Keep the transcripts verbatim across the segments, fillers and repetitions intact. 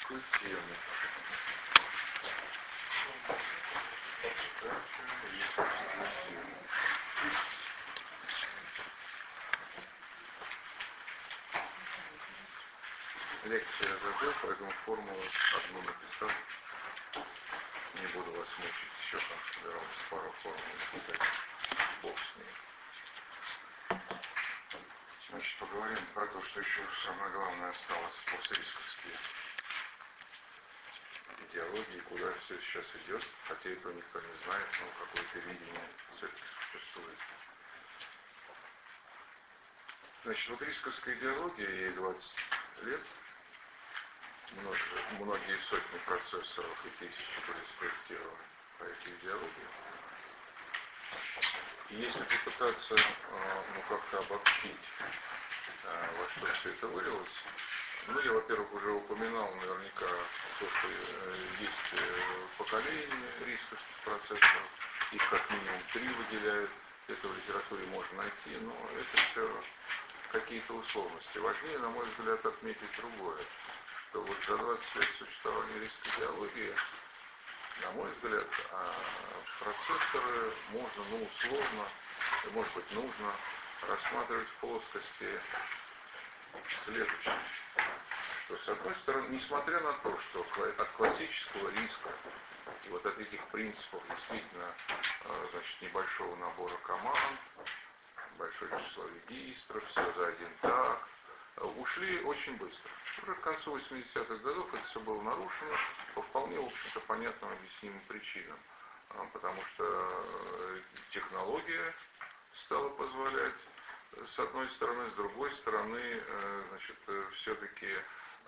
такую тему. Лекция я забыл, поэтому формулу одну написал. Не буду вас мучить, еще там собирался пару формул написать. Бог с ней. Значит, поговорим про то, что еще самое главное осталось после рисковской идеологии, куда все сейчас идет, хотя этого никто не знает, но какое-то видение все-таки существует. Значит, вот рисковская идеология, ей двадцать лет, многие, многие сотни процессоров и тысячи были спроектированы по этой идеологии. И если попытаться, ну, как-то обобщить, во что все это вылилось, ну, я, во-первых, уже упоминал наверняка то, что есть поколение рисковских процессоров, их как минимум три выделяют, это в литературе можно найти, но это все какие-то условности. Важнее, на мой взгляд, отметить другое, что вот за двадцать лет существования рисковой идеологии, на мой взгляд, процессоры можно, ну, условно, может быть, нужно рассматривать в плоскости следующее, что, с одной стороны, несмотря на то, что от классического риска и вот от этих принципов действительно, значит, небольшого набора команд, большое число регистров, все за один так, ушли очень быстро. Уже к концу восьмидесятых годов это все было нарушено по вполне, в общем-то, понятным объяснимым причинам. Потому что технология стала позволять, с одной стороны, с другой стороны, значит, все-таки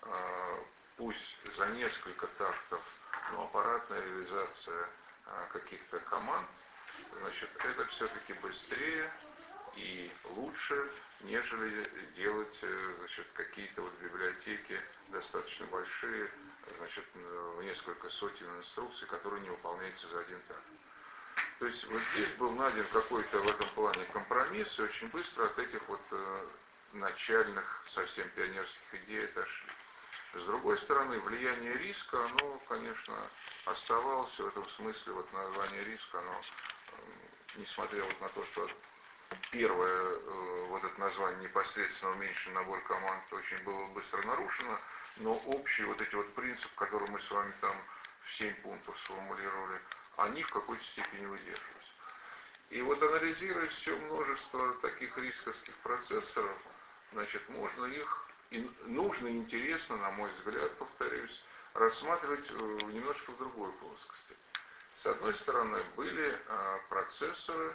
пусть за несколько тактов, но аппаратная реализация каких-то команд, значит, это все-таки быстрее и лучше, нежели делать, значит, какие-то вот библиотеки достаточно большие, значит, в несколько сотен инструкций, которые не выполняются за один такт. То есть вот здесь был найден какой-то в этом плане компромисс, и очень быстро от этих вот э, начальных, совсем пионерских идей отошли. С другой стороны, влияние риска, оно, конечно, оставалось в этом смысле, вот название риска, оно, э, несмотря вот на то, что первое, э, вот это название непосредственно уменьшенный набор команд очень было быстро нарушено, но общие вот эти вот принципы, которые мы с вами там в семь пунктов сформулировали, они в какой-то степени выдерживаются. И вот анализируя все множество таких рисковских процессоров, значит, можно их, и нужно и интересно, на мой взгляд, повторюсь, рассматривать немножко в другой плоскости. С одной стороны, были а, процессоры,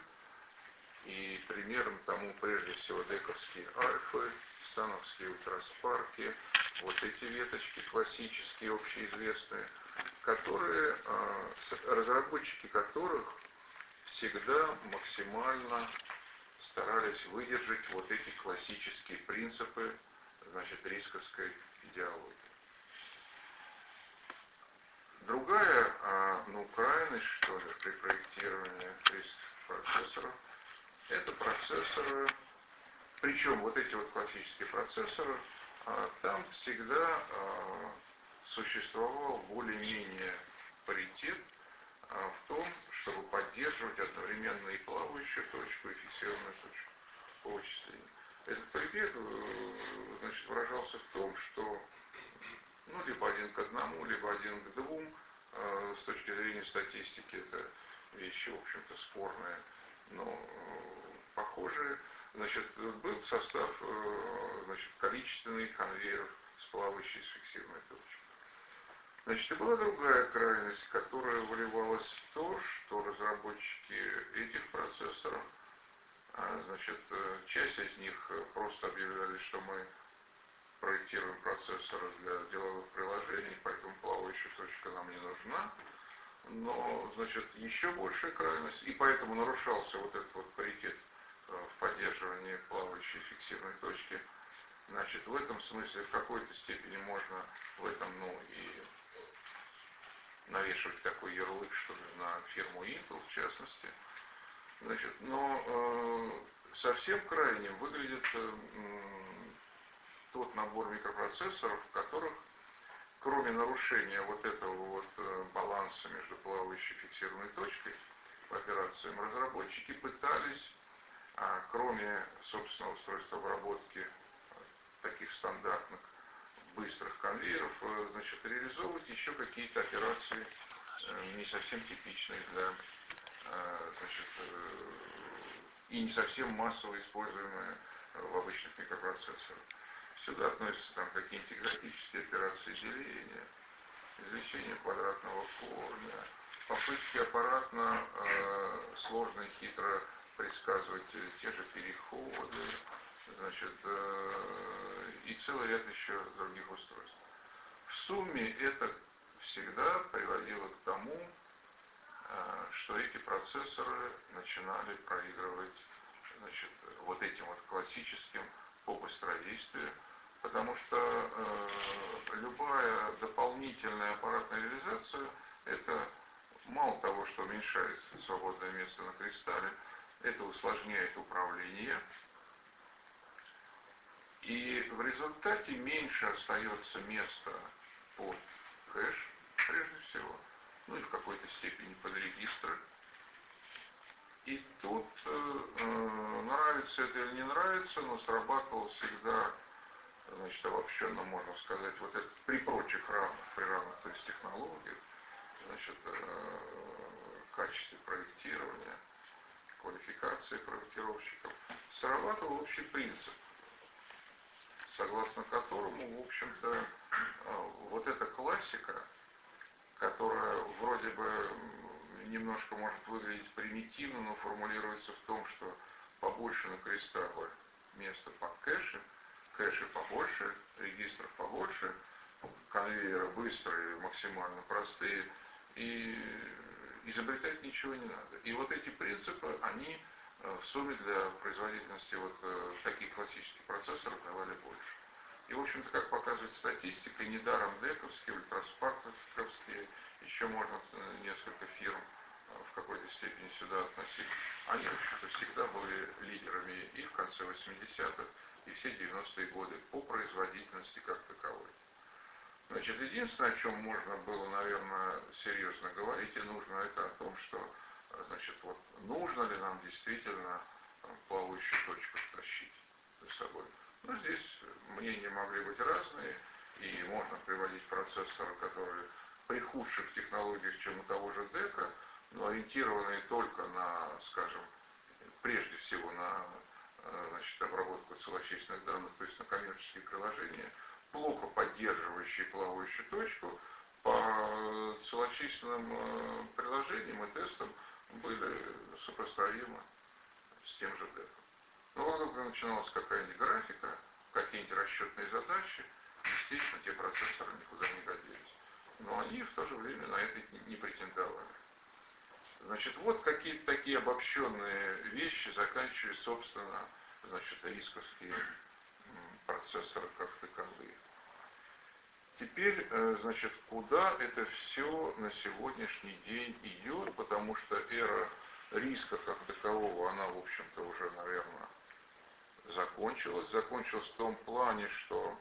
и примером тому прежде всего дековские альфы, сановские ультраспарки, вот эти веточки классические, общеизвестные, которые, разработчики которых всегда максимально старались выдержать вот эти классические принципы, значит, рисковской идеологии. Другая, ну, крайность, что ли, при проектировании рисковых процессоров, это процессоры, причем вот эти вот классические процессоры, там всегда существовал более-менее паритет в том, чтобы поддерживать одновременно и плавающую точку, и фиксированную точку по вычислению. Этот паритет, значит, выражался в том, что, ну, либо один к одному, либо один к двум, с точки зрения статистики, это вещи, в общем-то, спорные, но похожие. Значит, был состав, значит, количественный конвейеров с плавающей, с фиксированной точкой. Значит, и была другая крайность, которая выливалась в то, что разработчики этих процессоров, значит, часть из них просто объявляли, что мы проектируем процессоры для деловых приложений, поэтому плавающая точка нам не нужна. Но, значит, еще большая крайность, и поэтому нарушался вот этот вот паритет в поддерживании плавающей фиксированной точки. Значит, в этом смысле в какой-то степени можно в этом, ну, и навешивать такой ярлык, что ли, на фирму Intel, в частности. Значит, но э, совсем крайним выглядит э, тот набор микропроцессоров, в которых кроме нарушения вот этого вот баланса между плавающей и фиксированной точкой по операциям, разработчики пытались, кроме, собственно, устройства обработки таких стандартных быстрых конвейеров, значит, реализовывать еще какие-то операции не совсем типичные для, значит, и не совсем массово используемые в обычных микропроцессорах. Сюда относятся там какие-нибудь экзотические операции деления, извлечение квадратного корня, попытки аппаратно э, сложно и хитро предсказывать те же переходы, значит, э, и целый ряд еще других устройств. В сумме это всегда приводило к тому, э, что эти процессоры начинали проигрывать, значит, вот этим вот классическим по быстродействию, потому что э, любая дополнительная аппаратная реализация, это мало того, что уменьшает свободное место на кристалле, это усложняет управление, и в результате меньше остается места под кэш, прежде всего, ну и в какой-то степени под регистры. И тут, э, нравится это или не нравится, но срабатывал всегда, значит, обобщенно можно сказать, вот это при прочих равных, при равных, то есть технологиях, значит, э, качестве проектирования, квалификации проектировщиков, срабатывал общий принцип, согласно которому, в общем-то, э, вот эта классика, которая вроде бы немножко может выглядеть примитивно, но формулируется в том, что побольше на кристаллы места под кэши, кэши побольше, регистров побольше, конвейеры быстрые, максимально простые, и изобретать ничего не надо. И вот эти принципы, они в сумме для производительности вот таких классических процессоров давали больше. И, в общем-то, как показывает статистика, недаром дековские, ультрасмарковские, еще можно несколько фирм в какой-то степени сюда относить, они, в общем-то, всегда были лидерами и в конце восьмидесятых, и все девяностые годы по производительности как таковой. Значит, единственное, о чем можно было, наверное, серьезно говорить, и нужно, это о том, что, значит, вот нужно ли нам действительно плавающую точку тащить за собой. Ну, здесь мнения могли быть разные, и можно приводить процессоры, которые при худших технологиях, чем у того же дека, но ориентированные только на, скажем, прежде всего на, значит, обработку целочисленных данных, то есть на коммерческие приложения, плохо поддерживающие плавающую точку, по целочисленным приложениям и тестам были сопоставимы с тем же деком. Но вот когда начиналась какая-нибудь графика, какие-нибудь расчетные задачи, естественно, те процессоры никуда не годились. Но они в то же время на это не претендовали. Значит, вот какие-то такие обобщенные вещи, заканчивая, собственно, значит, рисковские процессоры как таковые. Теперь, значит, куда это все на сегодняшний день идет, потому что эра риска как такового, она, в общем-то, уже, наверное, закончилась. Закончилась в том плане, что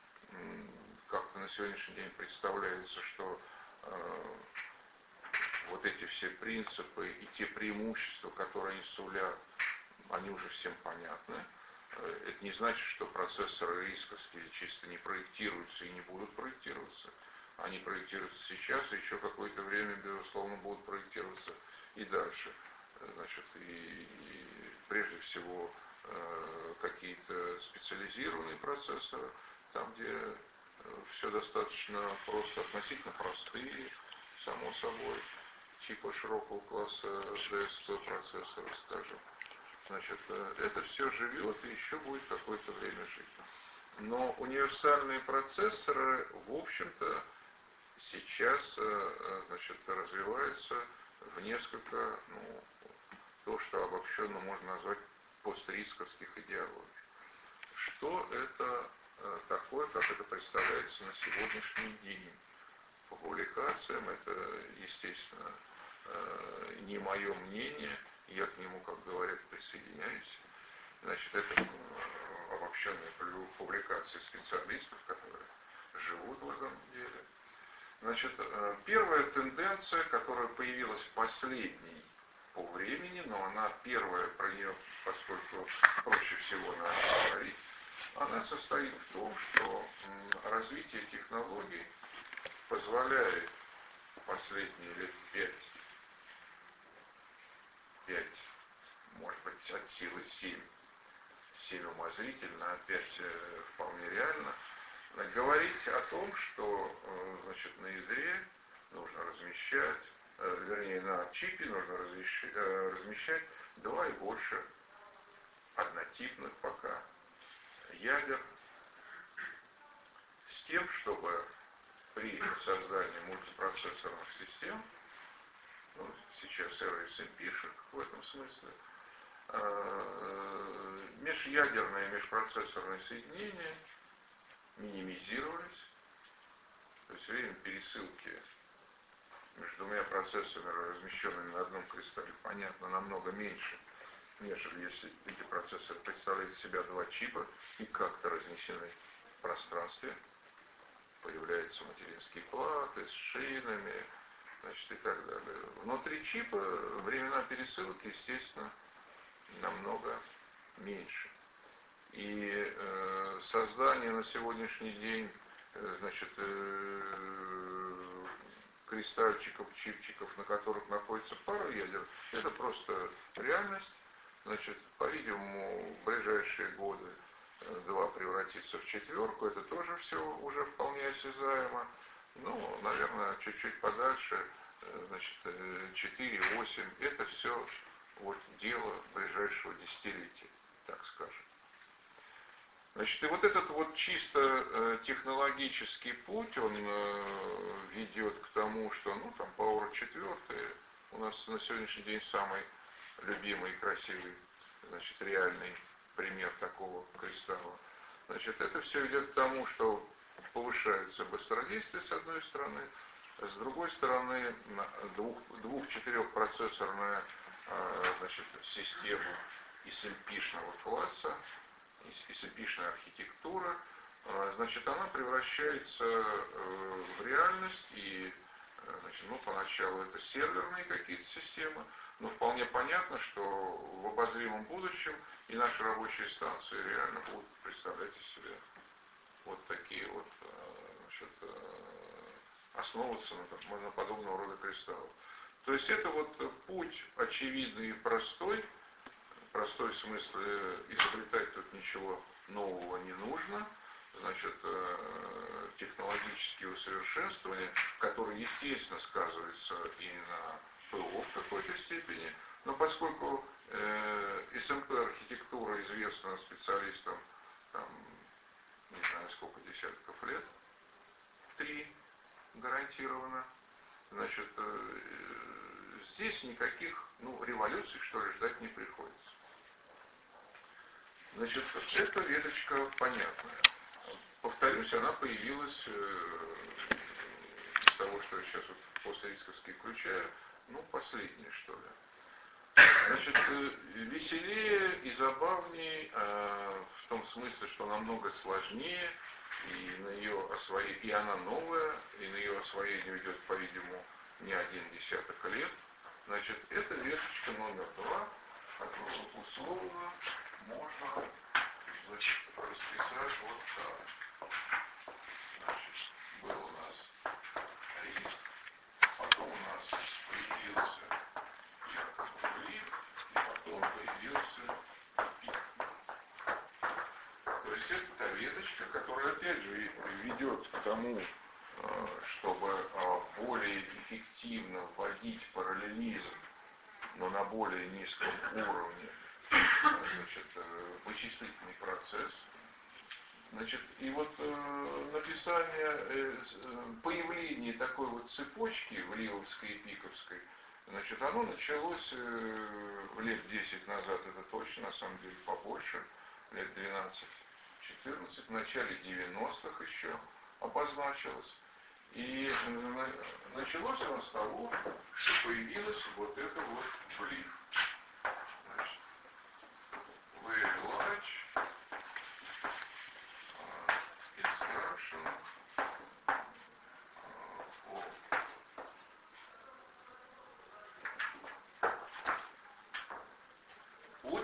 как-то на сегодняшний день представляется, что э, вот эти все принципы и те преимущества, которые они сулят, они уже всем понятны. Это не значит, что процессоры рисковские чисто не проектируются и не будут проектироваться. Они проектируются сейчас, и еще какое-то время, безусловно, будут проектироваться и дальше. Значит, и, и прежде всего э, какие-то специализированные процессоры, там, где э, все достаточно просто, относительно простые, само собой, типа широкого класса ди эс пи процессоры, скажем. Значит, это все живет и еще будет какое-то время жить. Но универсальные процессоры, в общем-то, сейчас, значит, развиваются в несколько, ну, то, что обобщенно можно назвать пострисковских идеологий. Что это такое, как это представляется на сегодняшний день? По публикациям, это, естественно, не мое мнение, я к нему, как говорят, присоединяюсь. Значит, это обобщенные публикации специалистов, которые живут в этом деле. Значит, первая тенденция, которая появилась последней по времени, но она первая, про нее, поскольку проще всего надо говорить, она состоит в том, что развитие технологий позволяет последние лет пять, пять, может быть, от силы семь, семь умозрительно, а пять вполне реально, говорить о том, что, значит, на ядре нужно размещать, вернее, на чипе нужно размещать два и больше однотипных пока ядер, с тем, чтобы при создании мультипроцессорных систем, ну, сейчас эр эс эм пишет в этом смысле, межядерные межпроцессорные соединения минимизировались, то есть время пересылки между двумя процессорами, размещенными на одном кристалле, понятно, намного меньше, нежели если эти процессоры представляют из себя два чипа и как-то разнесены в пространстве. Появляются материнские платы с шинами, значит, и так далее. Внутри чипа времена пересылки, естественно, намного меньше. И э, создание на сегодняшний день, э, значит, э, кристальчиков, чипчиков, на которых находится пара ядер, это просто реальность. Значит, по-видимому, в ближайшие годы два превратится в четверку, это тоже все уже вполне осязаемо. Ну, наверное, чуть-чуть подальше, значит, четыре, восемь, это все вот дело ближайшего десятилетия, так скажем. Значит, и вот этот вот чисто технологический путь, он ведет к тому, что, ну, там, Power четыре у нас на сегодняшний день самый любимый и красивый, значит, реальный пример такого кристалла. Значит, это все идет к тому, что повышается быстродействие с одной стороны, с другой стороны двух, двух-четырехпроцессорная, значит, система эс эм пи-шного класса, эс эм пи-шная архитектура, значит, она превращается в реальность, и, значит, ну, поначалу это серверные какие-то системы, но вполне понятно, что в обозримом будущем и наши рабочие станции реально будут представлять из себя вот такие вот, значит, основываться на, на подобного рода кристаллах. То есть это вот путь очевидный и простой, простой в смысле изобретать тут ничего нового не нужно, значит, технологические усовершенствования, которые, естественно, сказываются и на ПО в какой-то степени, но поскольку э, эс эм пи-архитектура известна специалистам, там, не знаю сколько десятков лет, три гарантированно, значит, э, здесь никаких, ну, революций, что ли, ждать не приходится. Значит, эта веточка понятная. Повторюсь, она появилась э, из того, что я сейчас вот после рисковски включаю, ну, последнее, что ли. Значит, э, веселее и забавнее э, в том смысле, что намного сложнее, и на ее освоение, и она новая, и на ее освоение уйдет, по-видимому, не один десяток лет. Значит, это веточка номер два, которую условно можно, значит, расписать вот так. Значит, был у нас риск, потом у нас появился якобы блик, и потом появился пик. То есть это та веточка, которая опять же ведет к тому, чтобы более эффективно вводить параллелизм, но на более низком уровне, значит, вычислительный процесс. Значит, и вот э, написание, э, появление такой вот цепочки в Лиовской и Пиковской, значит, оно началось э, лет десять назад, это точно, на самом деле побольше, лет двенадцать-четырнадцать, в начале девяностых еще обозначилось. И э, началось оно с того, что появилась вот это вот блиф. Значит, very large uh, instruction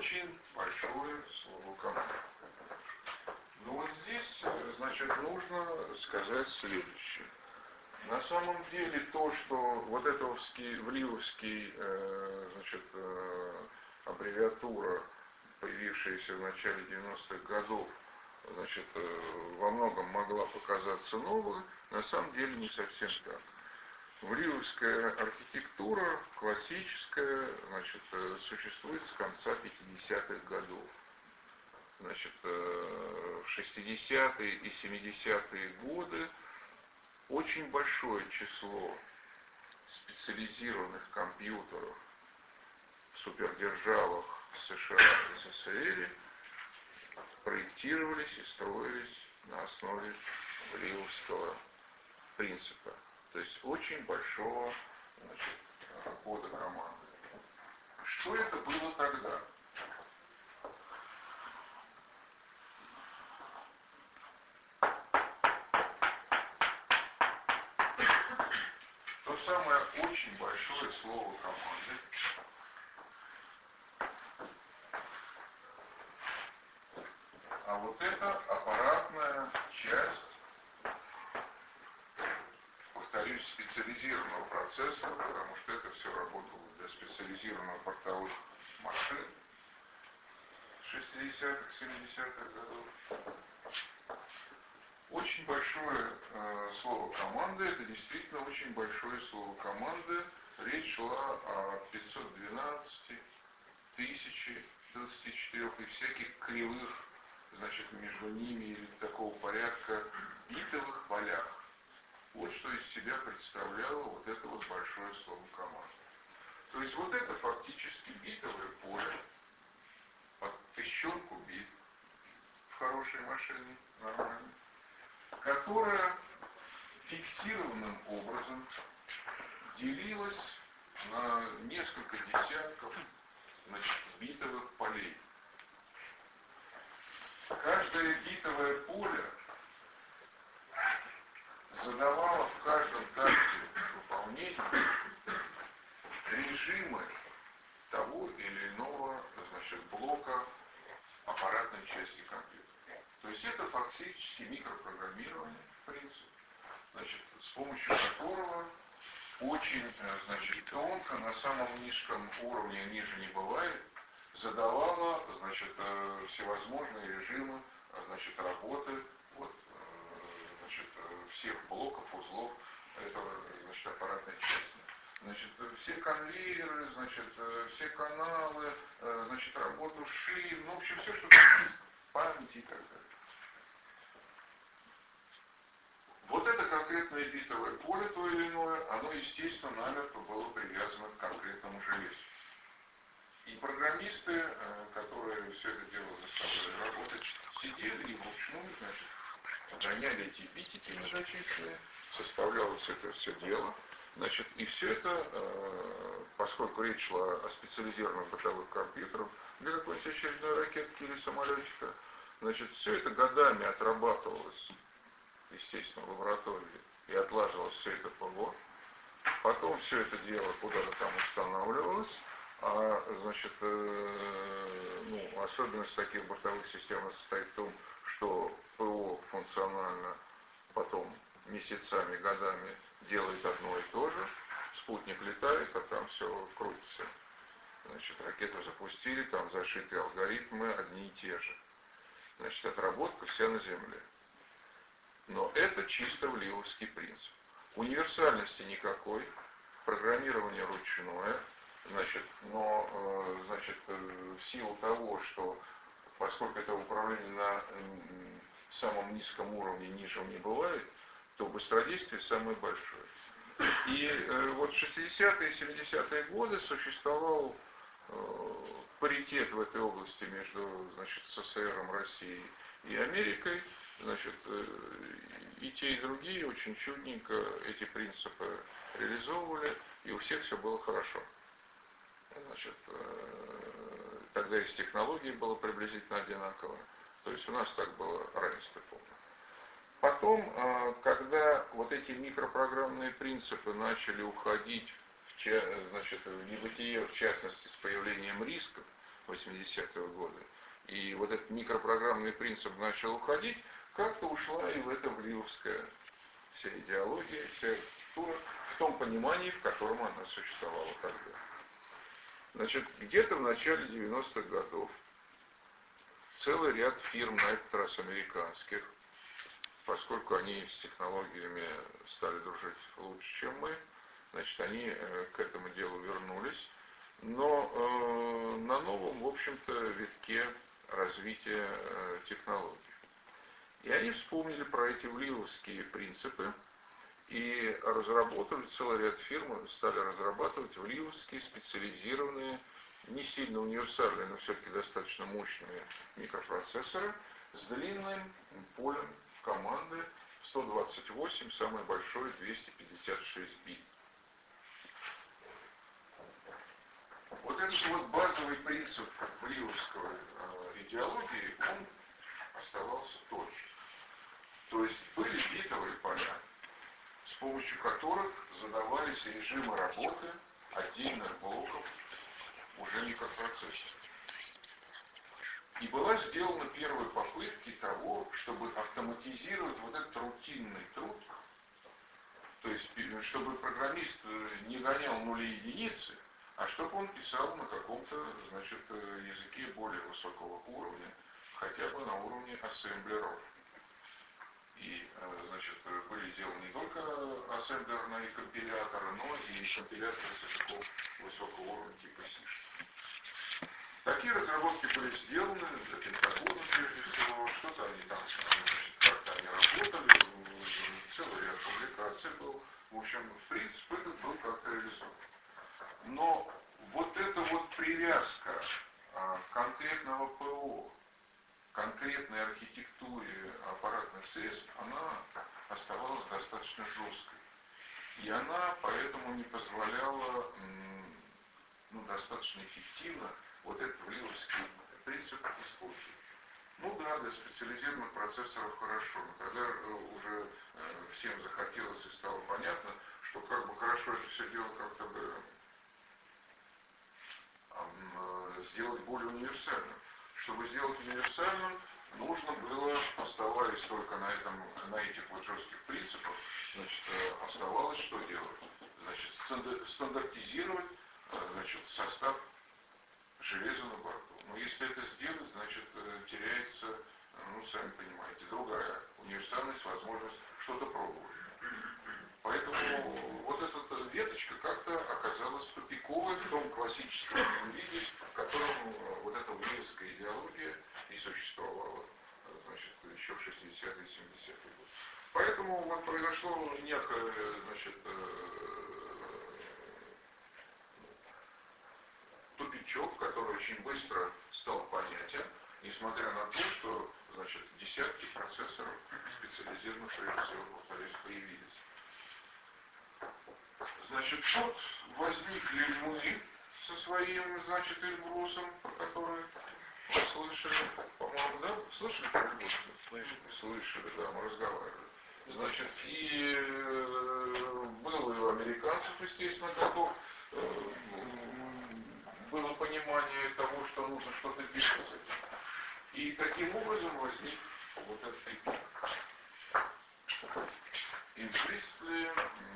очень большое слово команда. Но вот здесь, значит, нужно сказать следующее. На самом деле то, что вот эта вливовский, э, значит, э, аббревиатура, появившаяся в начале девяностых годов, значит, э, во многом могла показаться новой, на самом деле не совсем так. Вливовская архитектура классическая, значит, э, существует с конца пятидесятых годов. Значит, э, в шестидесятые и семидесятые годы очень большое число специализированных компьютеров в супердержавах США и СССР проектировались и строились на основе вливовского принципа. То есть очень большого, значит, кода команды. Что это было тогда? То самое очень большое слово команды а вот это аппаратная часть, повторюсь, специализированного процесса, потому что это все работало для специализированных портовых машин шестидесятых, семидесятых годов. Очень большое э, слово команды, это действительно очень большое слово команды. Речь шла о пятьсот двенадцати, тысяче двадцати четырёх и всяких кривых, значит, между ними или такого порядка битовых полях. Вот что из себя представляло вот это вот большое слово команды. То есть вот это фактически битовое поле под тысячонку бит в хорошей машине, нормально, которая фиксированным образом делилась на несколько десятков, значит, битовых полей. Каждое битовое поле задавало в каждом такте выполнения режимы того или иного, значит, блока аппаратной части компьютера. То есть это фактически микропрограммирование, в принципе, значит, с помощью которого очень, значит, тонко, на самом низком уровне, ниже не бывает, задавала, значит, всевозможные режимы, значит, работы, вот, значит, всех блоков, узлов этого, значит, аппаратной части. Значит, все конвейеры, значит, все каналы, значит, работу шин, ну, в общем, все, что есть, память и так далее. Вот это конкретное битовое поле, то или иное, оно, естественно, намертво было привязано к конкретному железу. И программисты, которые все это дело заставляли работать, сидели и вручную, значит, гоняли эти битики многочисленные, составлялось это все дело. Значит, и все это, поскольку речь шла о специализированных бытовых компьютерах для какой-нибудь очередной ракетки или самолетика, значит, все это годами отрабатывалось, естественно, в лаборатории, и отлаживалось все это ПО. Потом все это дело куда-то там устанавливалось, а, значит, э, ну, особенность таких бортовых систем состоит в том, что ПО функционально потом месяцами, годами делает одно и то же. Спутник летает, а там все крутится. Значит, ракету запустили, там зашиты алгоритмы одни и те же. Значит, отработка вся на Земле. Но это чисто вливовский принцип. Универсальности никакой, программирование ручное, значит, но, э, значит, э, в силу того, что, поскольку это управление на э, самом низком уровне, ниже не бывает, то быстродействие самое большое. И э, вот в шестидесятые и семидесятые годы существовал э, паритет в этой области между, значит, СССР, Россией и Америкой. Значит, э, и те, и другие очень чудненько эти принципы реализовывали, и у всех все было хорошо. Значит, э, тогда и с технологией было приблизительно одинаково. То есть у нас так было равенство полное. Потом, когда вот эти микропрограммные принципы начали уходить в, значит, в небытие, в частности, с появлением рисков, восьмидесятые годы, и вот этот микропрограммный принцип начал уходить, как-то ушла и в это вливовская вся идеология, вся архитектура, в том понимании, в котором она существовала тогда. Значит, где-то в начале девяностых годов целый ряд фирм, на этот раз американских, поскольку они с технологиями стали дружить лучше, чем мы, значит, они э, к этому делу вернулись, но э, на новом, в общем-то, витке развития э, технологий. И они вспомнили про эти вливовские принципы и разработали, целый ряд фирм стали разрабатывать вливовские специализированные, не сильно универсальные, но все-таки достаточно мощные микропроцессоры с длинным полем команды сто двадцать восемь, самый большой двести пятьдесят шесть бит. Вот этот вот базовый принцип вливовского э, идеологии, он оставался тот же. То есть были битовые поля, с помощью которых задавались режимы работы отдельных блоков уже микропроцессоров. И была сделана первая попытка того, чтобы автоматизировать вот этот рутинный труд, то есть чтобы программист не гонял нули и единицы, а чтобы он писал на каком-то, значит, языке более высокого уровня, хотя бы на уровне ассемблеров. И, значит, были сделаны не только ассемблерные компиляторы, но и компиляторы языков высокого уровня типа C. Такие разработки были сделаны для Пентагона, прежде всего, что-то они там, значит, как-то они работали, целый ряд публикаций был. В общем, в принципе, этот был как-то реализован. Но вот эта вот привязка а, конкретного ПО, конкретной архитектуре аппаратных средств, она оставалась достаточно жесткой. И она поэтому не позволяла ну, достаточно эффективно вот этот вливовский принцип использовать. Ну да, для специализированных процессоров хорошо, но когда уже э, всем захотелось и стало понятно, что как бы хорошо это все дело как-то бы э, сделать более универсальным. Чтобы сделать универсальным, нужно было, оставаясь только на, этом, на этих вот жестких принципах, значит, оставалось что делать? Значит, стандартизировать, значит, состав железа на борту. Но если это сделать, значит, теряется, ну, сами понимаете, другая универсальность, возможность что-то пробовать. Поэтому вот эта веточка как-то оказалась тупиковой в том классическом виде, в котором вот эта вливовская идеология и существовала, значит, еще в шестидесятые и семидесятые годы. Поэтому вот произошло некое, значит, тупичок, который очень быстро стал понятен, несмотря на то, что, значит, десятки процессоров специализированных, прежде всего, повторюсь, появились. Значит, вот возникли мы со своим, значит, Эльбрусом, про который вы слышали, по-моему, да? Слышали про Эльбруса? Слышали. Слышали, да, мы разговаривали. Значит, и э, было и у американцев, естественно, готов, э, было понимание того, что нужно что-то делать с этим. И таким образом возник вот этот эпик. И, в принципе,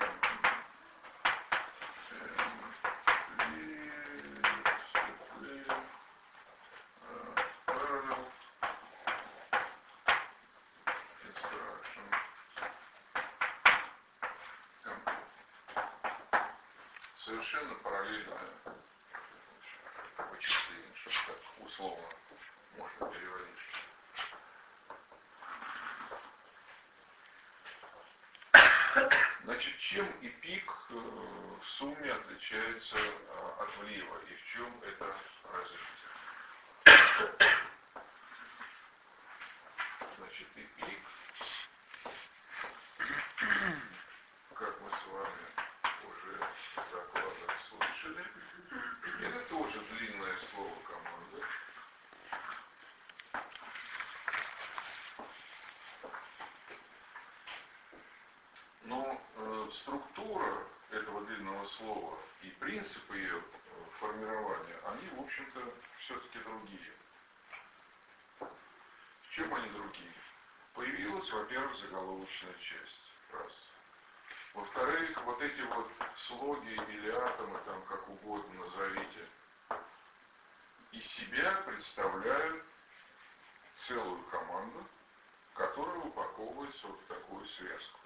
совершенно параллельное вычисление, что так условно можно переводить. Значит, чем эпик в сумме отличается от влива и в чем это развитие? Значит, эпик, как мы с вами уже в докладах слышали, это тоже длинное слово команда. Но э, структура этого длинного слова и принципы ее формирования, они, в общем-то, все-таки другие. В чем они другие? Появилась, во-первых, заголовочная часть. Раз. Во-вторых, вот эти вот слоги или атомы, там как угодно назовите, из себя представляют целую команду, которая упаковывается вот в такую связку.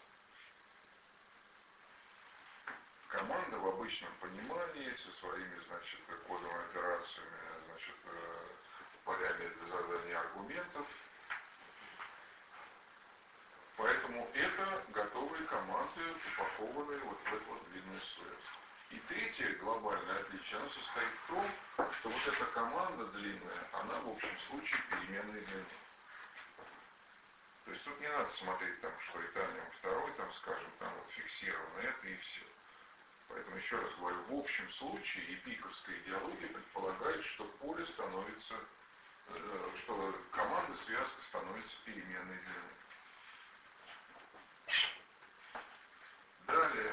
Команда в обычном понимании со своими, значит, кодовыми операциями, значит, полями для задания аргументов. Поэтому это готовые команды, упакованные вот в эту вот длинную связку. И третье глобальное отличие, оно состоит в том, что вот эта команда длинная, она в общем случае переменной длины. То есть тут не надо смотреть там, что Италия второй, там, скажем, там вот фиксировано это и все. Поэтому еще раз говорю, в общем случае эпиковская идеология предполагает, что поле становится, э, что команда связка становится переменной длины. Далее,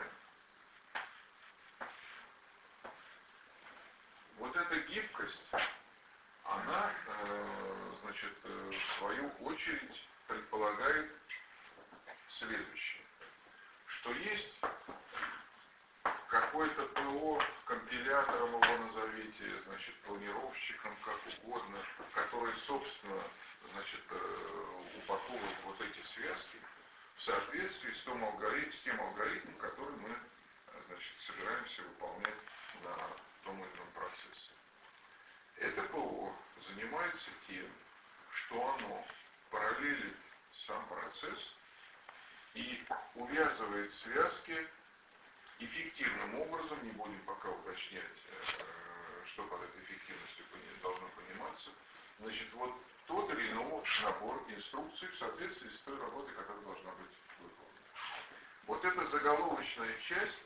вот эта гибкость, она, э, значит, э, в свою очередь предполагает следующее, что есть какой-то ПО, компилятором его назовите, значит, планировщиком, как угодно, который, собственно, значит, упаковывает вот эти связки в соответствии с, том алгоритм, с тем алгоритмом, который мы, значит, собираемся выполнять на том или ином процессе. Это ПО занимается тем, что оно параллелит сам процесс и увязывает связки эффективным образом, не будем пока уточнять, что под этой эффективностью должно пониматься, значит, вот тот или иной набор инструкций в соответствии с той работой, которая должна быть выполнена. Вот эта заголовочная часть,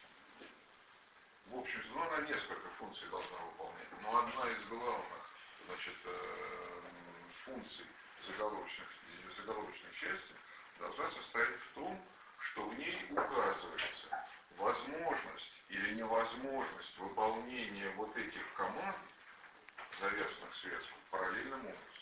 в общем, ну, она несколько функций должна выполнять, но одна из главных, значит, функций заголовочных, заголовочной части должна состоять в том, что в ней указывается возможность или невозможность выполнения вот этих команд, завязанных в связку, параллельным образом.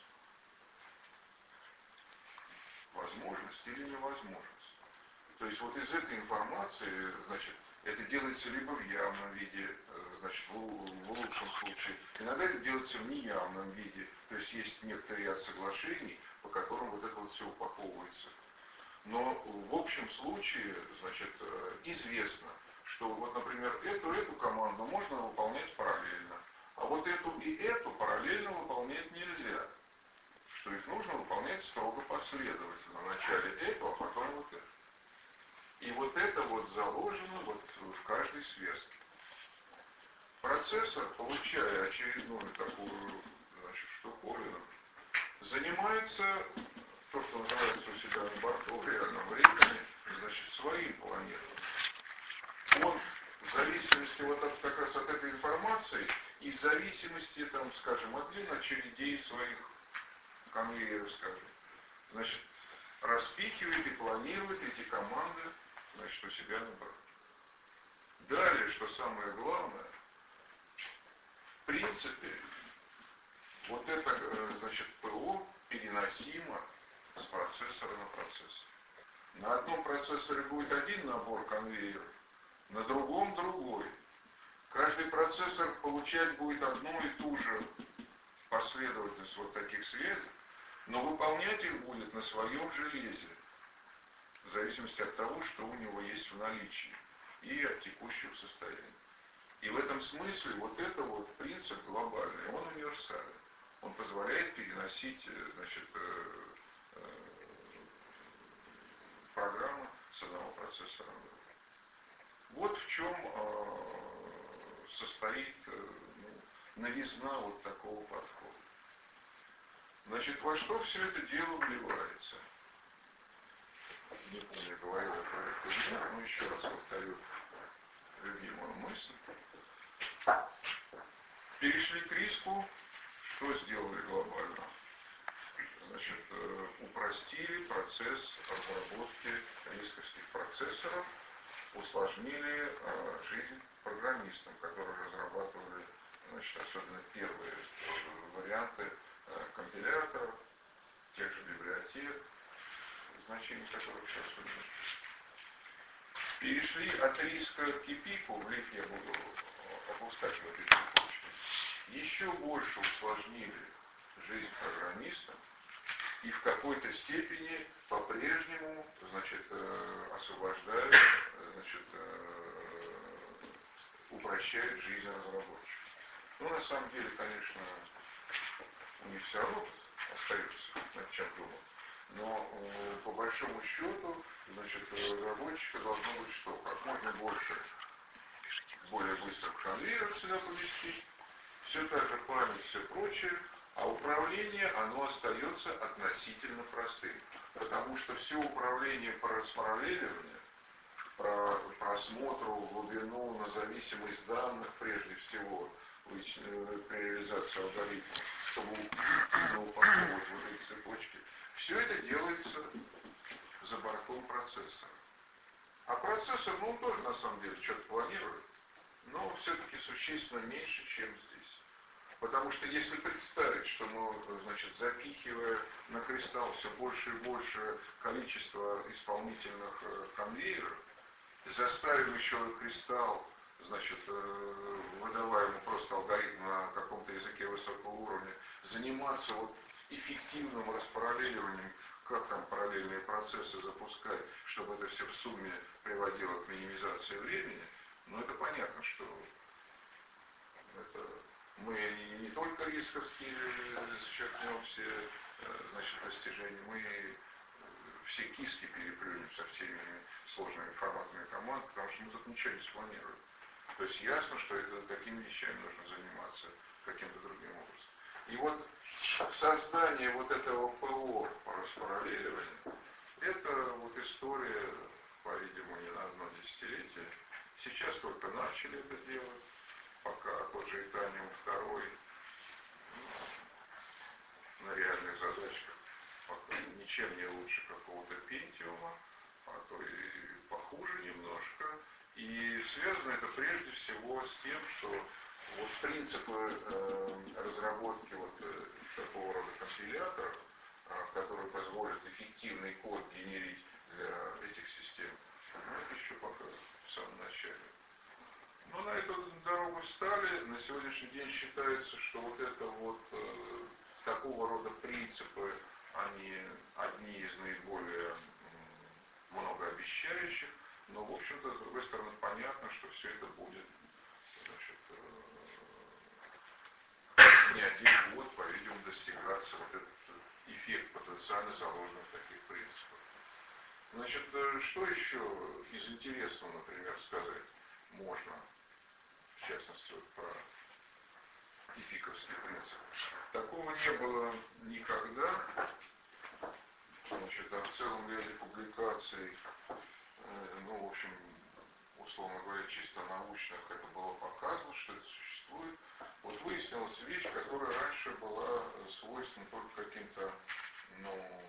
Возможность или невозможность. То есть вот из этой информации, значит, это делается либо в явном виде, значит, в, в лучшем случае, иногда это делается в неявном виде, то есть есть некоторый ряд соглашений, по которым вот это вот все упаковывается. Но в общем случае, значит, известно, что вот, например, эту, эту команду можно выполнять параллельно, а вот эту и эту параллельно выполнять нельзя, что их нужно выполнять строго последовательно. Вначале эту, а потом вот эту. И вот это вот заложено вот в каждой связке. Процессор, получая очередную такую, значит, штуковину, занимается то, что называется у себя на борту в реальном времени, значит, своим планированием. Он в зависимости вот от, как раз от этой информации и в зависимости, там, скажем, от длин очередей своих конвейеров, скажем, значит, распихивает и планирует эти команды, значит, у себя на борту. Далее, что самое главное, в принципе, вот это, значит, ПО переносимо с процессора на процессор. На одном процессоре будет один набор конвейеров, на другом другой. Каждый процессор получать будет одну и ту же последовательность вот таких связей, но выполнять их будет на своем железе, в зависимости от того, что у него есть в наличии и от текущего состояния. И в этом смысле вот это вот принцип глобальный, он универсален. Он позволяет переносить, значит, программу с одного процессора на другой. Вот в чем состоит, ну, новизна вот такого подхода. Значит, во что все это дело вливается? Не помню, говорил я про это или нет, но еще раз повторю любимую мысль. Перешли к риску, что сделали глобально? Значит, упростили процесс разработки рисковских процессоров усложнили э, жизнь программистам, которые разрабатывали, значит, особенно первые э, варианты э, компиляторов, тех же библиотек, значений которых сейчас увидим. Перешли от риска к эпику, в лифт я буду опускать в этой цепочке, еще больше усложнили жизнь программистам и в какой-то степени по-прежнему, значит, освобождают, значит, упрощают жизнь разработчиков. Ну, на самом деле, конечно, у них все равно остается над чем думать. Но э, по большому счету, значит, у разработчика должно быть что? Как можно больше, более быстро конвейер сюда поместить, все так же память, все прочее, а управление, оно остается относительно простым. Потому что все управление по распараллеливанию, по просмотру в глубину на зависимость данных, прежде всего, при реализации алгоритмов, чтобы упаковывать вот эти цепочки, все это делается за бортом процессора. А процессор, ну, он тоже на самом деле что-то планирует, но все-таки существенно меньше, чем здесь. Потому что если представить, что мы, значит, запихивая на кристалл все больше и больше количество исполнительных э, конвейеров, заставим еще кристалл, значит, э, выдавая ему просто алгоритм на каком-то языке высокого уровня, заниматься вот эффективным распараллеливанием, как там параллельные процессы запускать, чтобы это все в сумме приводило к минимизации времени, ну это понятно, что это мы не только рисковски зачеркнем все, значит, достижения, мы все киски переплюнем со всеми сложными форматами команд, потому что мы тут ничего не спланируем. То есть ясно, что это, такими вещами нужно заниматься каким-то другим образом. И вот создание вот этого ПО по распараллеливанию, это вот история, по-видимому, не на одно десятилетие. Сейчас только начали это делать, пока тот же Итаниум второй ну, на реальных задачах пока ничем не лучше какого-то Пентиума, а то и похуже немножко. И связано это прежде всего с тем, что вот принципы э, разработки вот э, такого рода компиляторов, э, которые позволят эффективный код генерить для этих систем, ну, это еще пока в самом начале. Но на эту дорогу стали. На сегодняшний день считается, что вот это вот э, такого рода принципы, они одни из наиболее э, многообещающих, но, в общем-то, с другой стороны, понятно, что все это будет, значит, э, не один год, по-видимому, достигаться вот этот эффект потенциально заложенный в таких принципах. Значит, что еще из интересного, например, сказать можно, в частности, вот про эфиковский принцип. Такого не было никогда. Значит, а в целом ряде публикаций, ну, в общем, условно говоря, чисто научных, это было показано, что это существует. Вот выяснилась вещь, которая раньше была свойственна только каким-то, ну,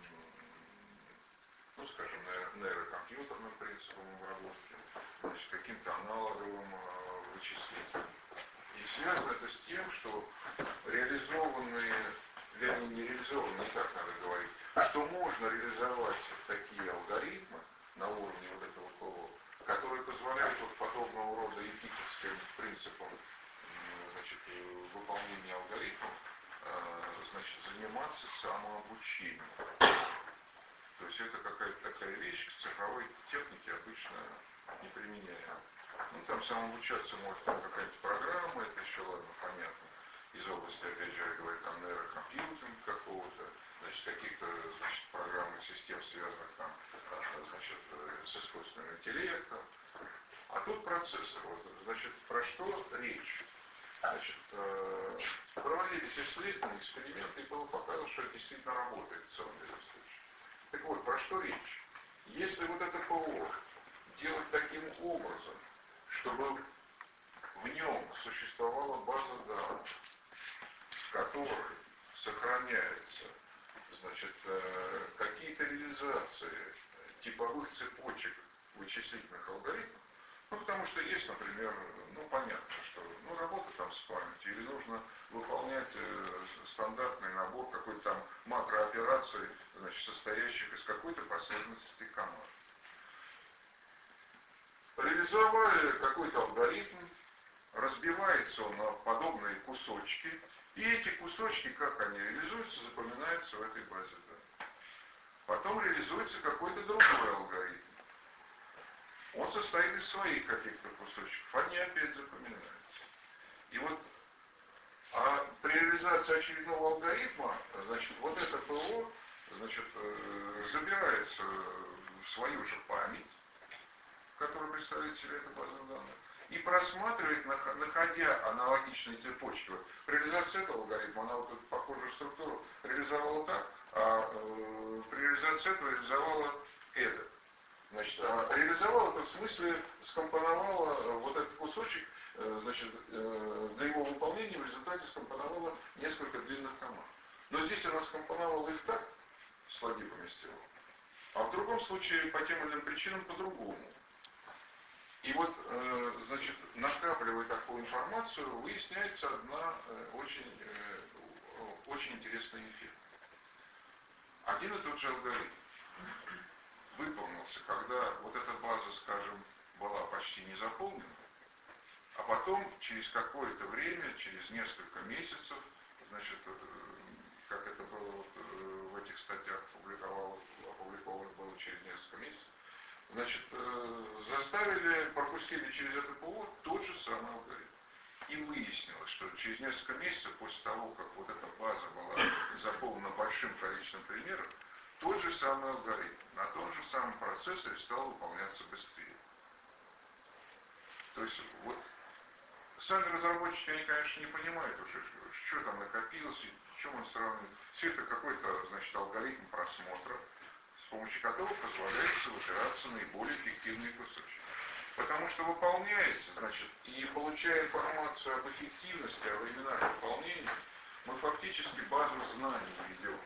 ну, скажем, нейрокомпьютерным принципам обработки, значит, каким-то аналоговым э, вычислителям. И связано это с тем, что реализованные, вернее, не реализованные, не так надо говорить, что можно реализовать такие алгоритмы на уровне вот этого ПО, которые позволяют вот подобного рода эфиковским принципам, значит, выполнения алгоритмов, значит, заниматься самообучением. То есть это какая-то такая вещь, к цифровой технике обычно не применяем. Ну, там самообучаться может там какая-нибудь программа, это еще, ладно, понятно. Из области, опять же, я говорю, там, нейрокомпьютинг какого-то, значит, каких-то, значит, программных систем, связанных там, значит, с искусственным интеллектом. А тут процессор. Вот, значит, про что речь? Значит, проводились исследования, эксперименты, и было показано, что это действительно работает в целом ряде случаев. Так вот, про что речь? Если вот это ПО делать таким образом, чтобы в нем существовала база данных, в которой сохраняются, значит, какие-то реализации типовых цепочек вычислительных алгоритмов. Ну, потому что есть, например, ну, понятно, что ну, работа там с памятью, или нужно выполнять э, стандартный набор какой-то там макроопераций, значит, состоящих из какой-то последовательности команд. Реализовали какой-то алгоритм, разбивается он на подобные кусочки, и эти кусочки, как они реализуются, запоминаются в этой базе данных. Потом реализуется какой-то другой алгоритм. Он состоит из своих каких-то кусочков, они опять запоминаются. И вот а при реализации очередного алгоритма, значит, вот это ПО, значит, забирается в свою же память, которая представляет себе эту базу данных, и просматривает, находя аналогичные цепочки. Вот при реализации этого алгоритма она вот эту похожую структуру реализовала так, а э, при реализации этого реализовала это. Значит, а реализовала это в смысле скомпоновала вот этот кусочек, э, значит, э, для его выполнения в результате скомпоновала несколько длинных команд. Но здесь она скомпоновала их так, слоги поместила, а в другом случае по тем или иным причинам по-другому. И вот, э, значит, накапливая такую информацию, выясняется одна э, очень, э, очень интересный эффект. Один и тот же алгоритм выполнился, когда вот эта база, скажем, была почти не заполнена, а потом через какое-то время, через несколько месяцев, значит, э, как это было вот, э, в этих статьях опубликовалось, опубликовано было через несколько месяцев, значит, заставили, пропустили через это ПО тот же самый алгоритм. И выяснилось, что через несколько месяцев после того, как вот эта база была заполнена большим количеством примеров, тот же самый алгоритм на том же самом процессоре стал выполняться быстрее. То есть вот сами разработчики, они, конечно, не понимают уже, что там накопилось, и в чем он сравнивает. Все это какой-то, значит, алгоритм просмотра, с помощью которого позволяется выбираться наиболее эффективные кусочки. Потому что выполняется, значит, и получая информацию об эффективности, о временах выполнения, мы фактически базу знаний ведем.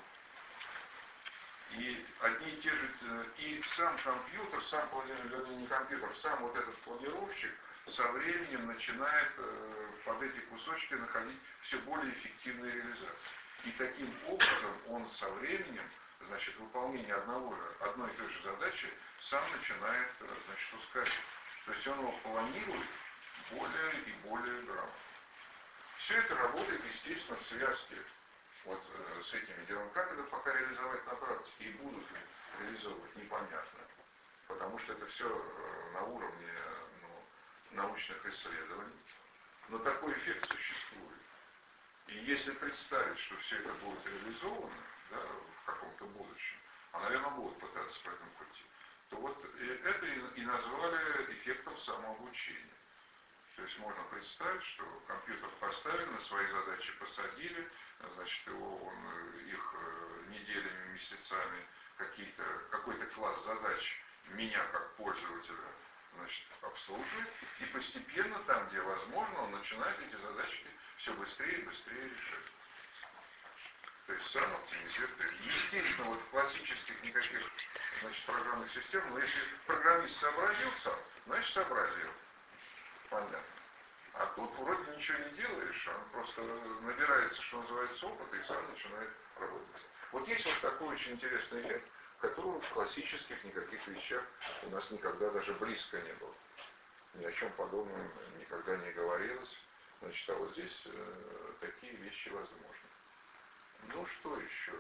И одни и те же, и сам компьютер, сам планировщик, не компьютер, сам вот этот планировщик со временем начинает э, под эти кусочки находить все более эффективные реализации. И таким образом он со временем, значит, выполнение одного, одной и той же задачи сам начинает, значит, ускорять. То есть он его планирует более и более грамотно. Все это работает, естественно, в связке вот э, с этими делами. Как это пока реализовать на практике и будут ли реализовывать, непонятно. Потому что это все э, на уровне ну, научных исследований. Но такой эффект существует. И если представить, что все это будет реализовано, да, в каком-то будущем, а, наверное, будут пытаться по этому пути, то вот это и назвали эффектом самообучения. То есть можно представить, что компьютер поставили, на свои задачи посадили, значит, его, он, их неделями, месяцами какие-то, какой-то класс задач меня как пользователя, значит, обслуживает, и постепенно там, где возможно, он начинает эти задачки все быстрее и быстрее решать. То есть сам оптимизирует. Естественно, вот в классических никаких, значит, программных систем, но если программист сообразил сам, значит сообразил. Понятно. А тут вроде ничего не делаешь, он просто набирается, что называется, опыта и сам начинает работать. Вот есть вот такой очень интересный эффект, которого в классических никаких вещах у нас никогда даже близко не было. Ни о чем подобном никогда не говорилось. Значит, а вот здесь э, такие вещи возможны. Ну что еще?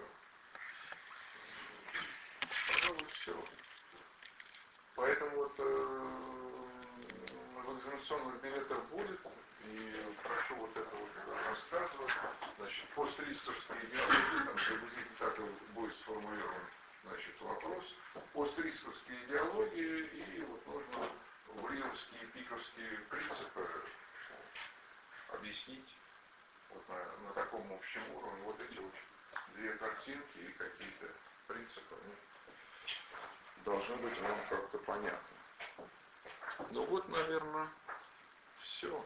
Пожалуй, все. Поэтому вот э, в экзаменационных билетах будет, и прошу вот это вот рассказывать. Значит, пострисковские идеологии, там приблизительно так будет сформулирован, значит, вопрос. Пострисковские идеологии, и вот нужно вриловские, пиковские принципы объяснить вот на, на таком общем уровне. Вот эти вот две картинки и какие-то принципы, они должны быть вам как-то понятны. Ну вот, наверное, все.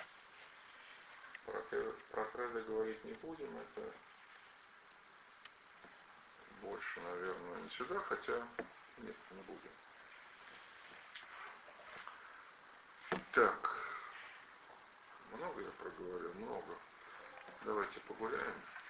Про, про кредо говорить не будем, это больше, наверное, не сюда, хотя нет, не будем. Так, много я проговорил, много. Давайте погуляем.